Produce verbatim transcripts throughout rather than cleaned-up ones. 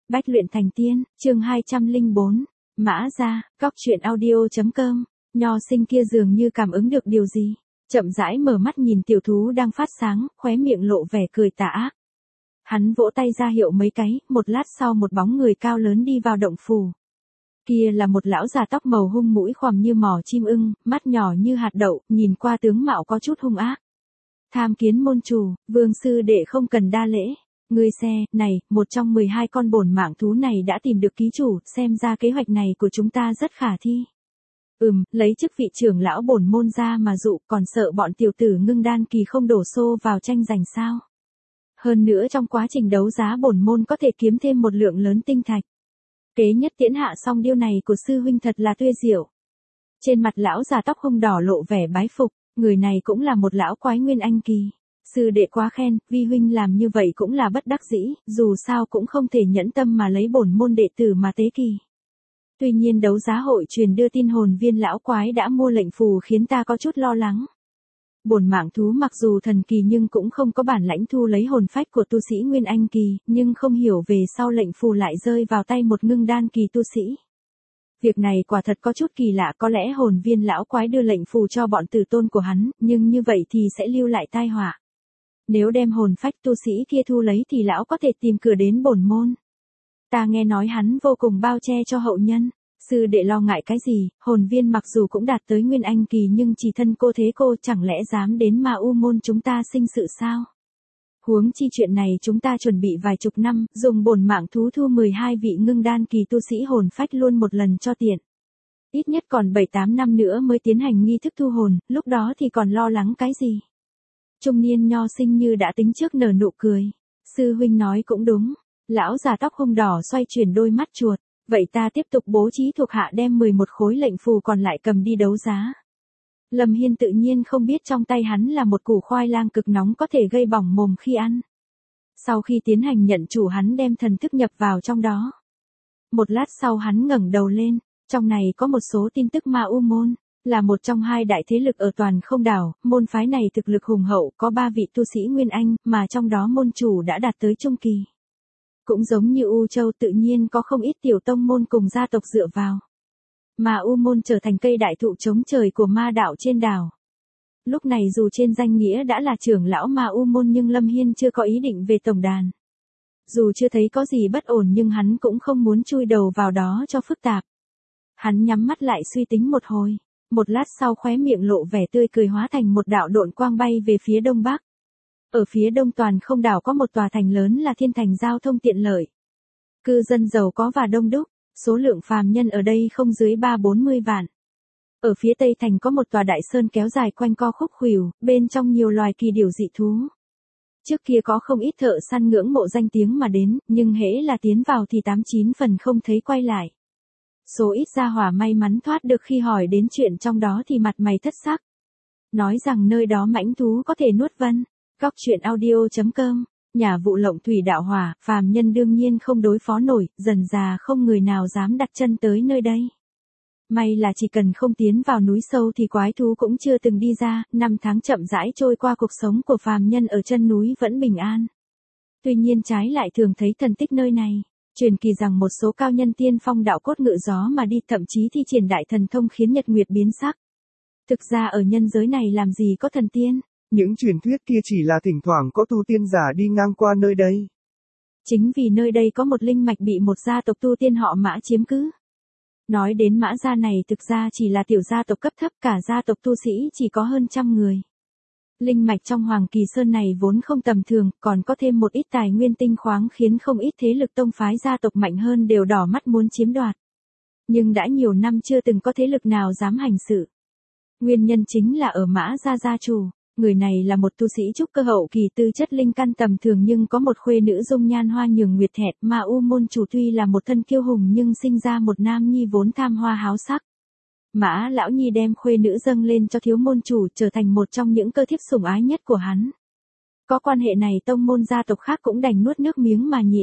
Bách luyện thành tiên, chương hai trăm lẻ bốn, Mã Gia, Cóc truyện audio.com, Nho sinh kia dường như cảm ứng được điều gì. Chậm rãi mở mắt nhìn tiểu thú đang phát sáng, khóe miệng lộ vẻ cười tà ác. Hắn vỗ tay ra hiệu mấy cái, một lát sau một bóng người cao lớn đi vào động phủ. Kia là một lão già tóc màu hung, mũi khoằm như mỏ chim ưng, mắt nhỏ như hạt đậu, nhìn qua tướng mạo có chút hung ác. Tham kiến môn chủ, Vương sư đệ không cần đa lễ. Ngươi xe, này, một trong mười hai con bổn mạng thú này đã tìm được ký chủ, xem ra kế hoạch này của chúng ta rất khả thi. Ừm, lấy chức vị trưởng lão bổn môn ra mà dụ, còn sợ bọn tiểu tử ngưng đan kỳ không đổ xô vào tranh giành sao. Hơn nữa trong quá trình đấu giá bổn môn có thể kiếm thêm một lượng lớn tinh thạch. Kế nhất tiễn hạ xong điêu này của sư huynh thật là tuyệt diệu. Trên mặt lão già tóc hung đỏ lộ vẻ bái phục, người này cũng là một lão quái nguyên anh kỳ. Sư đệ quá khen, vi huynh làm như vậy cũng là bất đắc dĩ, dù sao cũng không thể nhẫn tâm mà lấy bổn môn đệ tử mà tế kỳ. Tuy nhiên đấu giá hội truyền đưa tin hồn viên lão quái đã mua lệnh phù khiến ta có chút lo lắng. Bổn mạng thú mặc dù thần kỳ nhưng cũng không có bản lãnh thu lấy hồn phách của tu sĩ nguyên anh kỳ, nhưng không hiểu về sau lệnh phù lại rơi vào tay một ngưng đan kỳ tu sĩ. Việc này quả thật có chút kỳ lạ, có lẽ hồn viên lão quái đưa lệnh phù cho bọn tử tôn của hắn, nhưng như vậy thì sẽ lưu lại tai họa. Nếu đem hồn phách tu sĩ kia thu lấy thì lão có thể tìm cửa đến bổn môn. Ta nghe nói hắn vô cùng bao che cho hậu nhân. Sư đệ lo ngại cái gì, hồn viên mặc dù cũng đạt tới nguyên anh kỳ nhưng chỉ thân cô thế cô, chẳng lẽ dám đến Ma U môn chúng ta sinh sự sao? Huống chi chuyện này chúng ta chuẩn bị vài chục năm, dùng bổn mạng thú thu mười hai vị ngưng đan kỳ tu sĩ hồn phách luôn một lần cho tiện. Ít nhất còn bảy tám năm nữa mới tiến hành nghi thức thu hồn, lúc đó thì còn lo lắng cái gì? Trung niên nho sinh như đã tính trước nở nụ cười. Sư huynh nói cũng đúng. Lão già tóc hung đỏ xoay chuyển đôi mắt chuột. Vậy ta tiếp tục bố trí thuộc hạ đem mười một khối lệnh phù còn lại cầm đi đấu giá. Lâm Hiên tự nhiên không biết trong tay hắn là một củ khoai lang cực nóng có thể gây bỏng mồm khi ăn. Sau khi tiến hành nhận chủ hắn đem thần thức nhập vào trong đó. Một lát sau hắn ngẩng đầu lên, trong này có một số tin tức Ma U môn. Là một trong hai đại thế lực ở toàn không đảo, môn phái này thực lực hùng hậu, có ba vị tu sĩ Nguyên Anh, mà trong đó môn chủ đã đạt tới trung kỳ. Cũng giống như U Châu tự nhiên có không ít tiểu tông môn cùng gia tộc dựa vào. Mà U môn trở thành cây đại thụ chống trời của ma đạo trên đảo. Lúc này dù trên danh nghĩa đã là trưởng lão Ma U môn nhưng Lâm Hiên chưa có ý định về tổng đàn. Dù chưa thấy có gì bất ổn nhưng hắn cũng không muốn chui đầu vào đó cho phức tạp. Hắn nhắm mắt lại suy tính một hồi. Một lát sau khóe miệng lộ vẻ tươi cười hóa thành một đạo độn quang bay về phía đông bắc. Ở phía đông toàn không đảo có một tòa thành lớn là thiên thành giao thông tiện lợi. Cư dân giàu có và đông đúc, số lượng phàm nhân ở đây không dưới ba bốn mươi vạn. Ở phía tây thành có một tòa đại sơn kéo dài quanh co khúc khuỷu, bên trong nhiều loài kỳ điểu dị thú. Trước kia có không ít thợ săn ngưỡng mộ danh tiếng mà đến, nhưng hễ là tiến vào thì tám chín phần không thấy quay lại. Số ít gia hỏa may mắn thoát được khi hỏi đến chuyện trong đó thì mặt mày thất sắc. Nói rằng nơi đó mãnh thú có thể nuốt vân. Cóc truyện audio.com, nhà vụ lộng thủy đạo hỏa, phàm nhân đương nhiên không đối phó nổi, dần già không người nào dám đặt chân tới nơi đây. May là chỉ cần không tiến vào núi sâu thì quái thú cũng chưa từng đi ra, năm tháng chậm rãi trôi qua cuộc sống của phàm nhân ở chân núi vẫn bình an. Tuy nhiên trái lại thường thấy thần tích nơi này. Truyền kỳ rằng một số cao nhân tiên phong đạo cốt ngự gió mà đi, thậm chí thi triển đại thần thông khiến nhật nguyệt biến sắc. Thực ra ở nhân giới này làm gì có thần tiên. Những truyền thuyết kia chỉ là thỉnh thoảng có tu tiên giả đi ngang qua nơi đây. Chính vì nơi đây có một linh mạch bị một gia tộc tu tiên họ Mã chiếm cứ. Nói đến Mã gia này thực ra chỉ là tiểu gia tộc cấp thấp, cả gia tộc tu sĩ chỉ có hơn trăm người. Linh mạch trong Hoàng Kỳ Sơn này vốn không tầm thường, còn có thêm một ít tài nguyên tinh khoáng khiến không ít thế lực tông phái gia tộc mạnh hơn đều đỏ mắt muốn chiếm đoạt. Nhưng đã nhiều năm chưa từng có thế lực nào dám hành sự. Nguyên nhân chính là ở Mã gia gia chủ, người này là một tu sĩ trúc cơ hậu kỳ, tư chất linh căn tầm thường nhưng có một khuê nữ dung nhan hoa nhường nguyệt thẹt. Ma U môn chủ tuy là một thân kiêu hùng nhưng sinh ra một nam nhi vốn tham hoa háo sắc. Mã lão nhi đem khuê nữ dâng lên cho thiếu môn chủ, trở thành một trong những cơ thiếp sủng ái nhất của hắn. Có quan hệ này tông môn gia tộc khác cũng đành nuốt nước miếng mà nhịn.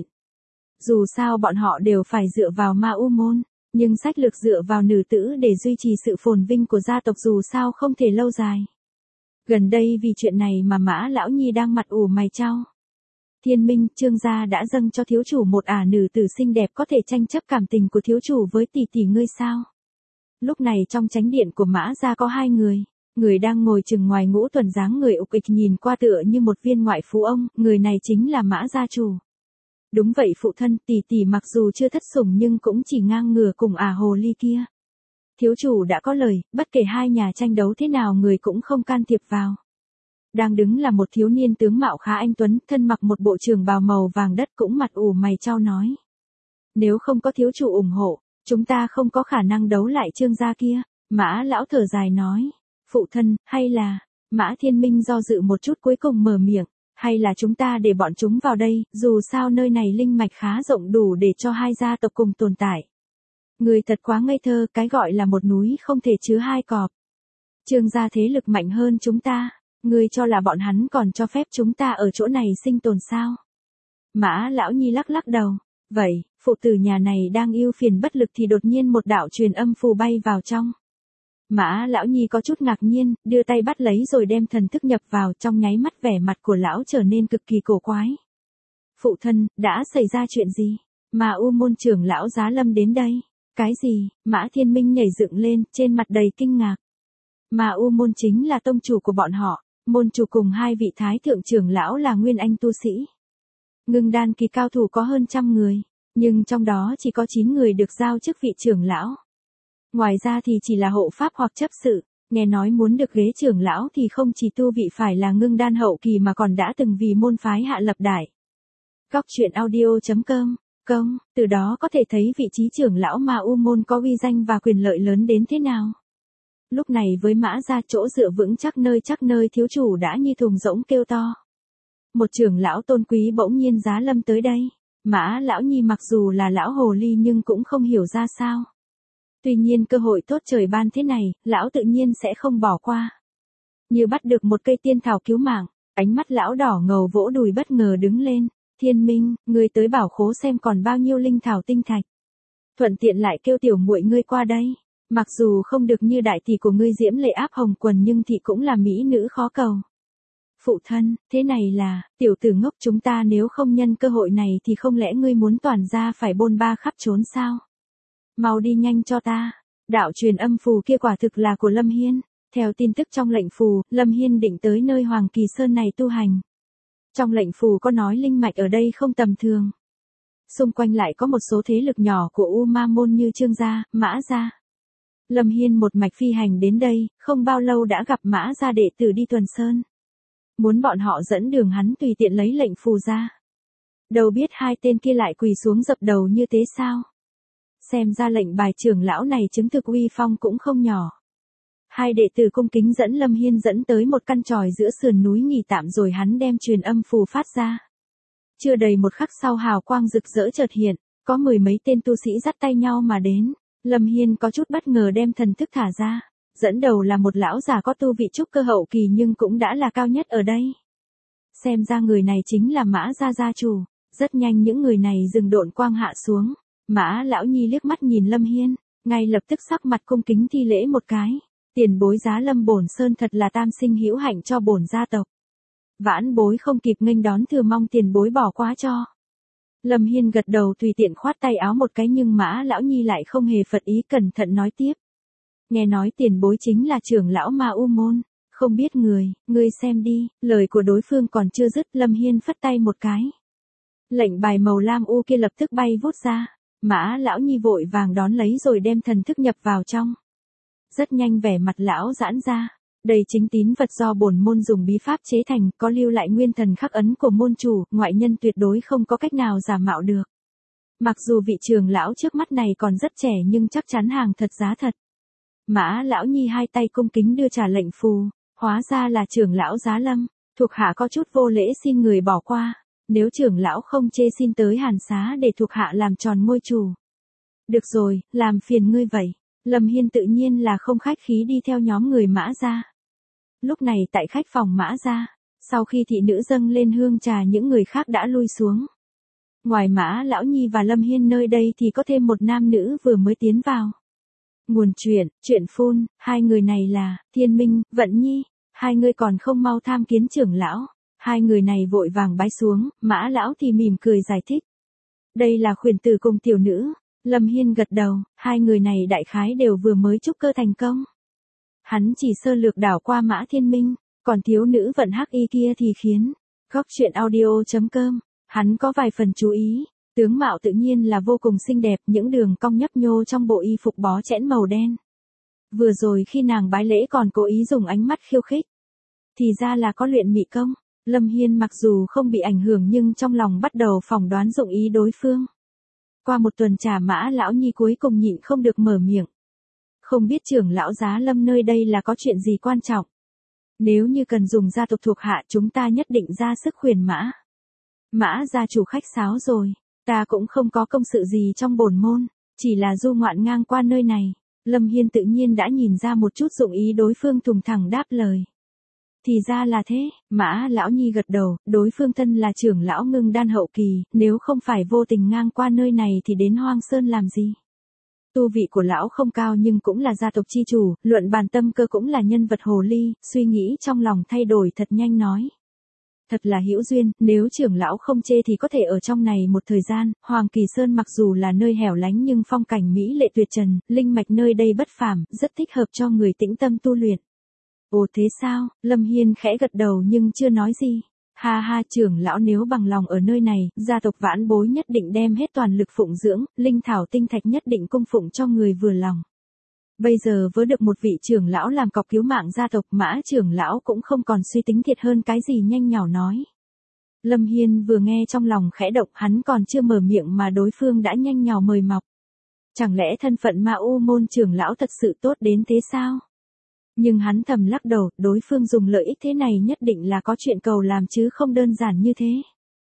Dù sao bọn họ đều phải dựa vào Ma U môn, nhưng sách lược dựa vào nữ tử để duy trì sự phồn vinh của gia tộc dù sao không thể lâu dài. Gần đây vì chuyện này mà Mã lão nhi đang mặt ủ mày chau. Thiên Minh, Trương gia đã dâng cho thiếu chủ một ả nữ tử xinh đẹp có thể tranh chấp cảm tình của thiếu chủ với tỷ tỷ ngươi sao? Lúc này trong chánh điện của Mã gia có hai người. Người đang ngồi chừng ngoài ngũ tuần dáng người ục ịch nhìn qua tựa như một viên ngoại phú ông, người này chính là Mã gia chủ. Đúng vậy phụ thân, tỷ tỷ mặc dù chưa thất sủng nhưng cũng chỉ ngang ngửa cùng ả hồ ly kia. Thiếu chủ đã có lời, bất kể hai nhà tranh đấu thế nào người cũng không can thiệp vào. Đang đứng là một thiếu niên tướng mạo khá anh tuấn, thân mặc một bộ trường bào màu vàng đất cũng mặt ủ mày chau nói. Nếu không có thiếu chủ ủng hộ, chúng ta không có khả năng đấu lại Trương gia kia. Mã lão thở dài nói. Phụ thân, hay là, Mã Thiên Minh do dự một chút cuối cùng mở miệng, hay là chúng ta để bọn chúng vào đây, dù sao nơi này linh mạch khá rộng đủ để cho hai gia tộc cùng tồn tại. Người thật quá ngây thơ, cái gọi là một núi không thể chứa hai cọp. Trương gia thế lực mạnh hơn chúng ta, ngươi cho là bọn hắn còn cho phép chúng ta ở chỗ này sinh tồn sao? Mã lão nhi lắc lắc đầu, vậy, phụ tử nhà này đang ưu phiền bất lực thì đột nhiên một đạo truyền âm phù bay vào trong. Mã lão nhi có chút ngạc nhiên, đưa tay bắt lấy rồi đem thần thức nhập vào, trong nháy mắt vẻ mặt của lão trở nên cực kỳ cổ quái. Phụ thân, đã xảy ra chuyện gì? Mà U môn trưởng lão Giá Lâm đến đây. Cái gì? Mã Thiên Minh nhảy dựng lên, trên mặt đầy kinh ngạc. Mà U môn chính là tông chủ của bọn họ, môn chủ cùng hai vị thái thượng trưởng lão là nguyên anh tu sĩ. Ngưng đan kỳ cao thủ có hơn trăm người, nhưng trong đó chỉ có chín người được giao chức vị trưởng lão. Ngoài ra thì chỉ là hộ pháp hoặc chấp sự, nghe nói muốn được ghế trưởng lão thì không chỉ tu vị phải là ngưng đan hậu kỳ mà còn đã từng vì môn phái hạ lập đại. Góc truyện audio chấm com, công, từ đó có thể thấy vị trí trưởng lão mà U môn có uy danh và quyền lợi lớn đến thế nào. Lúc này với Mã gia chỗ dựa vững chắc nơi chắc nơi thiếu chủ đã như thùng rỗng kêu to. Một trưởng lão tôn quý bỗng nhiên Giá Lâm tới đây. Mã lão nhi mặc dù là lão hồ ly nhưng cũng không hiểu ra sao. Tuy nhiên cơ hội tốt trời ban thế này, lão tự nhiên sẽ không bỏ qua. Như bắt được một cây tiên thảo cứu mạng, ánh mắt lão đỏ ngầu vỗ đùi bất ngờ đứng lên. Thiên Minh, ngươi tới bảo khố xem còn bao nhiêu linh thảo tinh thạch. Thuận tiện lại kêu tiểu muội ngươi qua đây. Mặc dù không được như đại tỷ của ngươi Diễm Lệ Áp Hồng Quần nhưng thị cũng là mỹ nữ khó cầu. Phụ thân, thế này là, tiểu tử ngốc chúng ta nếu không nhân cơ hội này thì không lẽ ngươi muốn toàn gia phải bôn ba khắp trốn sao? Mau đi nhanh cho ta. Đạo truyền âm phù kia quả thực là của Lâm Hiên. Theo tin tức trong lệnh phù, Lâm Hiên định tới nơi Hoàng Kỳ Sơn này tu hành. Trong lệnh phù có nói linh mạch ở đây không tầm thường. Xung quanh lại có một số thế lực nhỏ của U Ma môn như Trương gia, Mã gia. Lâm Hiên một mạch phi hành đến đây, không bao lâu đã gặp Mã gia đệ tử đi tuần sơn. Muốn bọn họ dẫn đường hắn tùy tiện lấy lệnh phù ra. Đâu biết hai tên kia lại quỳ xuống dập đầu như thế sao? Xem ra lệnh bài trưởng lão này chứng thực uy phong cũng không nhỏ. Hai đệ tử cung kính dẫn Lâm Hiên dẫn tới một căn tròi giữa sườn núi nghỉ tạm rồi hắn đem truyền âm phù phát ra. Chưa đầy một khắc sau hào quang rực rỡ chợt hiện, có mười mấy tên tu sĩ dắt tay nhau mà đến. Lâm Hiên có chút bất ngờ đem thần thức thả ra. Dẫn đầu là một lão già có tu vị trúc cơ hậu kỳ nhưng cũng đã là cao nhất ở đây. Xem ra người này chính là Mã gia gia chủ. Rất nhanh những người này dừng độn quang hạ xuống. Mã lão nhi liếc mắt nhìn Lâm Hiên, ngay lập tức sắc mặt cung kính thi lễ một cái. Tiền bối Giá Lâm bổn sơn thật là tam sinh hữu hạnh cho bổn gia tộc. Vãn bối không kịp nghênh đón thừa mong tiền bối bỏ qua cho. Lâm Hiên gật đầu tùy tiện khoát tay áo một cái nhưng Mã lão nhi lại không hề phật ý cẩn thận nói tiếp. Nghe nói tiền bối chính là trưởng lão Ma U môn, không biết người, ngươi xem đi, lời của đối phương còn chưa dứt Lâm Hiên phất tay một cái. Lệnh bài màu lam u kia lập tức bay vút ra, Mã lão nhi vội vàng đón lấy rồi đem thần thức nhập vào trong. Rất nhanh vẻ mặt lão giãn ra, đây chính tín vật do bổn môn dùng bí pháp chế thành, có lưu lại nguyên thần khắc ấn của môn chủ, ngoại nhân tuyệt đối không có cách nào giả mạo được. Mặc dù vị trưởng lão trước mắt này còn rất trẻ nhưng chắc chắn hàng thật giá thật. Mã lão nhi hai tay cung kính đưa trả lệnh phù, hóa ra là trưởng lão Giá Lâm, thuộc hạ có chút vô lễ xin người bỏ qua, nếu trưởng lão không chê xin tới hàn xá để thuộc hạ làm tròn ngôi chủ. Được rồi, làm phiền ngươi vậy. Lâm Hiên tự nhiên là không khách khí đi theo nhóm người Mã gia. Lúc này tại khách phòng Mã gia, sau khi thị nữ dâng lên hương trà những người khác đã lui xuống. Ngoài Mã lão nhi và Lâm Hiên nơi đây thì có thêm một nam nữ vừa mới tiến vào. Nguồn chuyện, chuyện phun, hai người này là Thiên Minh, Vận Nhi, hai người còn không mau tham kiến trưởng lão. Hai người này vội vàng bái xuống, Mã lão thì mỉm cười giải thích. Đây là khuyển tử cùng tiểu nữ. Lâm Hiên gật đầu, hai người này đại khái đều vừa mới trúc cơ thành công. Hắn chỉ sơ lược đảo qua Mã Thiên Minh, còn thiếu nữ vận hắc y kia thì khiến. Góc truyện audio.com, hắn có vài phần chú ý, tướng mạo tự nhiên là vô cùng xinh đẹp, những đường cong nhấp nhô trong bộ y phục bó chẽn màu đen. Vừa rồi khi nàng bái lễ còn cố ý dùng ánh mắt khiêu khích. Thì ra là có luyện mị công. Lâm Hiên mặc dù không bị ảnh hưởng nhưng trong lòng bắt đầu phỏng đoán dụng ý đối phương. Qua một tuần trà Mã lão nhi cuối cùng nhịn không được mở miệng. Không biết trưởng lão Giá Lâm nơi đây là có chuyện gì quan trọng. Nếu như cần dùng gia tộc thuộc hạ chúng ta nhất định ra sức khuyên Mã. Mã gia chủ khách sáo rồi, ta cũng không có công sự gì trong bổn môn, chỉ là du ngoạn ngang qua nơi này. Lâm Hiên tự nhiên đã nhìn ra một chút dụng ý đối phương, thùng thẳng đáp lời. Thì ra là thế, Mã lão nhi gật đầu, đối phương thân là trưởng lão ngưng đan hậu kỳ, nếu không phải vô tình ngang qua nơi này thì đến Hoang Sơn làm gì. Tu vị của lão không cao nhưng cũng là gia tộc chi chủ, luận bàn tâm cơ cũng là nhân vật hồ ly, suy nghĩ trong lòng thay đổi thật nhanh nói. Thật là hữu duyên, nếu trưởng lão không chê thì có thể ở trong này một thời gian. Hoàng Kỳ Sơn mặc dù là nơi hẻo lánh nhưng phong cảnh mỹ lệ tuyệt trần, linh mạch nơi đây bất phàm, rất thích hợp cho người tĩnh tâm tu luyện. Ồ thế sao? Lâm Hiên khẽ gật đầu nhưng chưa nói gì. Ha ha, trưởng lão nếu bằng lòng ở nơi này, gia tộc Vãn Bối nhất định đem hết toàn lực phụng dưỡng, linh thảo tinh thạch nhất định cung phụng cho người vừa lòng. Bây giờ với được một vị trưởng lão làm cọc cứu mạng gia tộc, Mã trưởng lão cũng không còn suy tính thiệt hơn cái gì, nhanh nhảu nói. Lâm Hiên vừa nghe trong lòng khẽ động, hắn còn chưa mở miệng mà đối phương đã nhanh nhảu mời mọc. Chẳng lẽ thân phận Ma U môn trưởng lão thật sự tốt đến thế sao? Nhưng hắn thầm lắc đầu, đối phương dùng lợi ích thế này nhất định là có chuyện cầu làm chứ không đơn giản như thế.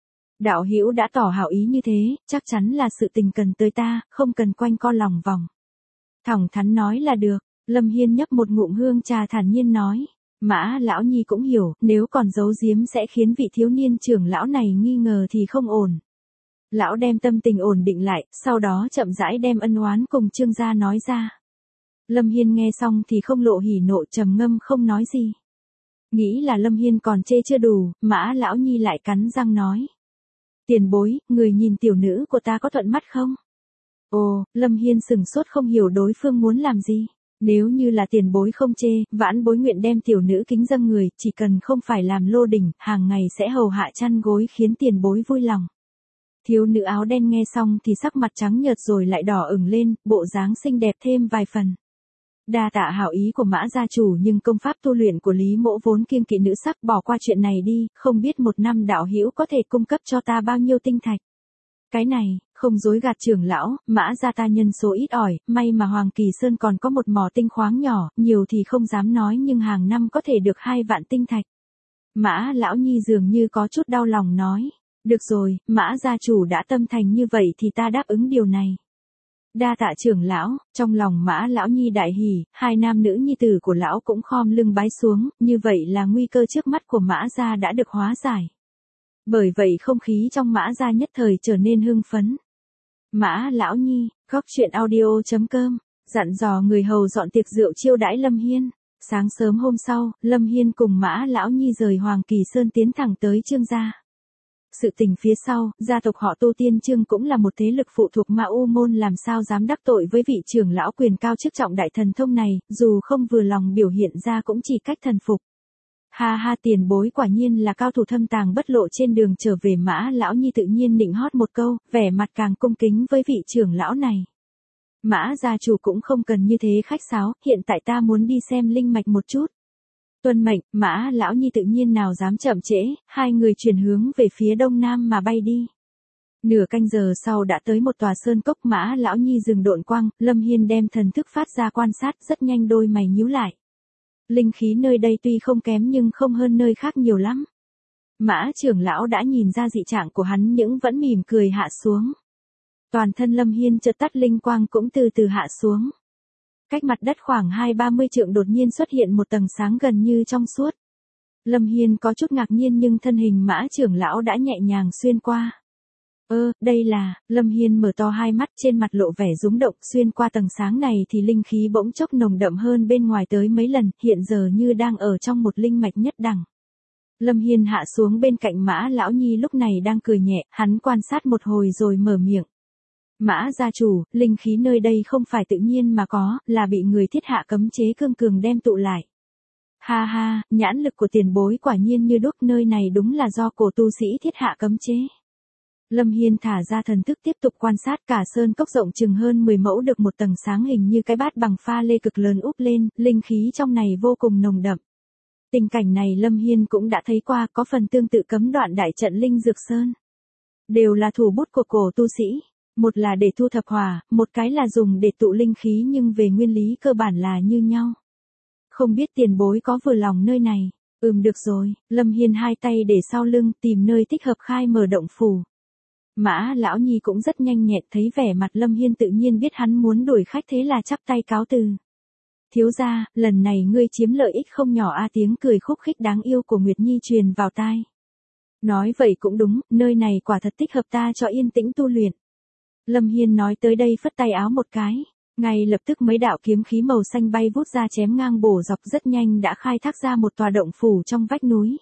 Đạo hữu đã tỏ hảo ý như thế, chắc chắn là sự tình cần tới ta, không cần quanh co lòng vòng. Thẳng thắn nói là được. Lâm Hiên nhấp một ngụm hương trà thản nhiên nói. Mã lão nhi cũng hiểu, nếu còn giấu giếm sẽ khiến vị thiếu niên trưởng lão này nghi ngờ thì không ổn. Lão đem tâm tình ổn định lại, sau đó chậm rãi đem ân oán cùng Trương gia nói ra. Lâm Hiên nghe xong thì không lộ hỉ nộ, trầm ngâm không nói gì. Nghĩ là Lâm Hiên còn chê chưa đủ, Mã lão nhi lại cắn răng nói. Tiền bối, người nhìn tiểu nữ của ta có thuận mắt không? Ồ, Lâm Hiên sừng sốt không hiểu đối phương muốn làm gì. Nếu như là tiền bối không chê, Vãn Bối nguyện đem tiểu nữ kính dâng người, chỉ cần không phải làm lô đỉnh, hàng ngày sẽ hầu hạ chăn gối khiến tiền bối vui lòng. Thiếu nữ áo đen nghe xong thì sắc mặt trắng nhợt rồi lại đỏ ửng lên, bộ dáng xinh đẹp thêm vài phần. Đa tạ hảo ý của Mã gia chủ, nhưng công pháp tu luyện của Lý Mỗ vốn kiêng kỵ nữ sắc, bỏ qua chuyện này đi, không biết một năm đạo hữu có thể cung cấp cho ta bao nhiêu tinh thạch. Cái này, không dối gạt trưởng lão, Mã gia ta nhân số ít ỏi, may mà Hoàng Kỳ Sơn còn có một mỏ tinh khoáng nhỏ, nhiều thì không dám nói nhưng hàng năm có thể được hai vạn tinh thạch. Mã lão nhi dường như có chút đau lòng nói, được rồi, Mã gia chủ đã tâm thành như vậy thì ta đáp ứng điều này. Đa tạ trưởng lão. Trong lòng Mã lão nhi đại hỉ, hai nam nữ nhi tử của lão cũng khom lưng bái xuống, như vậy là nguy cơ trước mắt của Mã gia đã được hóa giải. Bởi vậy không khí trong Mã gia nhất thời trở nên hưng phấn. Mã lão nhi, góc truyện audio.com, dặn dò người hầu dọn tiệc rượu chiêu đãi Lâm Hiên. Sáng sớm hôm sau, Lâm Hiên cùng Mã lão nhi rời Hoàng Kỳ Sơn tiến thẳng tới Trương gia. Sự tình phía sau, gia tộc họ Tô Tiên Trương cũng là một thế lực phụ thuộc Ma U môn, làm sao dám đắc tội với vị trưởng lão quyền cao chức trọng đại thần thông này, dù không vừa lòng biểu hiện ra cũng chỉ cách thần phục. Ha ha, tiền bối quả nhiên là cao thủ thâm tàng bất lộ. Trên đường trở về Mã lão nhi tự nhiên nịnh hót một câu, vẻ mặt càng cung kính với vị trưởng lão này. Mã gia chủ cũng không cần như thế khách sáo, hiện tại ta muốn đi xem linh mạch một chút. Tuân mệnh, Mã lão nhi tự nhiên nào dám chậm trễ, hai người chuyển hướng về phía đông nam mà bay đi. Nửa canh giờ sau đã tới một tòa sơn cốc, Mã lão nhi dừng độn quang, Lâm Hiên đem thần thức phát ra quan sát, rất nhanh đôi mày nhíu lại. Linh khí nơi đây tuy không kém nhưng không hơn nơi khác nhiều lắm. Mã trưởng lão đã nhìn ra dị trạng của hắn nhưng vẫn mỉm cười hạ xuống. Toàn thân Lâm Hiên chợt tắt, linh quang cũng từ từ hạ xuống. Cách mặt đất khoảng hai ba mươi trượng đột nhiên xuất hiện một tầng sáng gần như trong suốt. Lâm Hiên có chút ngạc nhiên nhưng thân hình Mã trưởng lão đã nhẹ nhàng xuyên qua. Ơ, đây là, Lâm Hiên mở to hai mắt, trên mặt lộ vẻ rúng động, xuyên qua tầng sáng này thì linh khí bỗng chốc nồng đậm hơn bên ngoài tới mấy lần, hiện giờ như đang ở trong một linh mạch nhất đẳng. Lâm Hiên hạ xuống bên cạnh Mã Lão Nhi lúc này đang cười nhẹ, hắn quan sát một hồi rồi mở miệng. Mã gia chủ, linh khí nơi đây không phải tự nhiên mà có, là bị người thiết hạ cấm chế cương cường đem tụ lại. Ha ha, nhãn lực của tiền bối quả nhiên như đúc, nơi này đúng là do cổ tu sĩ thiết hạ cấm chế. Lâm Hiên thả ra thần thức tiếp tục quan sát, cả sơn cốc rộng chừng hơn mười mẫu được một tầng sáng hình như cái bát bằng pha lê cực lớn úp lên, linh khí trong này vô cùng nồng đậm. Tình cảnh này Lâm Hiên cũng đã thấy qua, có phần tương tự cấm đoạn đại trận Linh Dược Sơn. Đều là thủ bút của cổ tu sĩ, một là để thu thập hỏa, một cái là dùng để tụ linh khí, nhưng về nguyên lý cơ bản là như nhau. Không biết tiền bối có vừa lòng nơi này? Ừm, được rồi. Lâm Hiên hai tay để sau lưng, tìm nơi thích hợp khai mở động phủ. Mã Lão Nhi cũng rất nhanh nhẹn, thấy vẻ mặt Lâm Hiên tự nhiên biết hắn muốn đuổi khách, thế là chắp tay cáo từ. Thiếu gia, lần này ngươi chiếm lợi ích không nhỏ a. Tiếng cười khúc khích đáng yêu của Nguyệt Nhi truyền vào tai. Nói vậy cũng đúng, nơi này quả thật thích hợp ta cho yên tĩnh tu luyện. Lâm Hiên nói tới đây phất tay áo một cái, ngay lập tức mấy đạo kiếm khí màu xanh bay vút ra chém ngang bổ dọc, rất nhanh đã khai thác ra một tòa động phủ trong vách núi.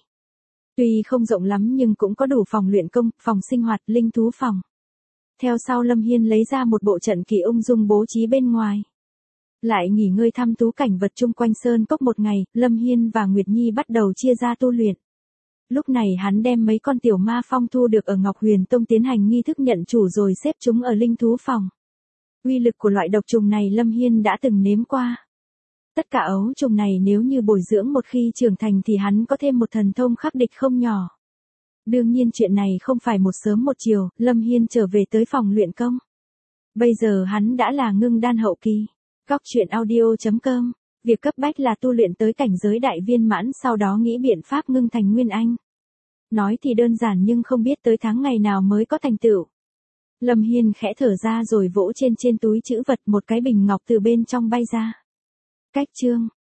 Tuy không rộng lắm nhưng cũng có đủ phòng luyện công, phòng sinh hoạt, linh thú phòng. Theo sau Lâm Hiên lấy ra một bộ trận kỳ ung dung bố trí bên ngoài. Lại nghỉ ngơi thăm thú cảnh vật chung quanh sơn cốc một ngày, Lâm Hiên và Nguyệt Nhi bắt đầu chia ra tu luyện. Lúc này hắn đem mấy con tiểu ma phong thu được ở Ngọc Huyền Tông tiến hành nghi thức nhận chủ rồi xếp chúng ở linh thú phòng. Uy lực của loại độc trùng này Lâm Hiên đã từng nếm qua. Tất cả ấu trùng này nếu như bồi dưỡng một khi trưởng thành thì hắn có thêm một thần thông khắc địch không nhỏ. Đương nhiên chuyện này không phải một sớm một chiều, Lâm Hiên trở về tới phòng luyện công. Bây giờ hắn đã là ngưng đan hậu kỳ. Góc truyện audio chấm com. Việc cấp bách là tu luyện tới cảnh giới đại viên mãn, sau đó nghĩ biện pháp ngưng thành nguyên anh. Nói thì đơn giản nhưng không biết tới tháng ngày nào mới có thành tựu. Lâm Hiên khẽ thở ra rồi vỗ trên trên túi trữ vật, một cái bình ngọc từ bên trong bay ra. Cách chương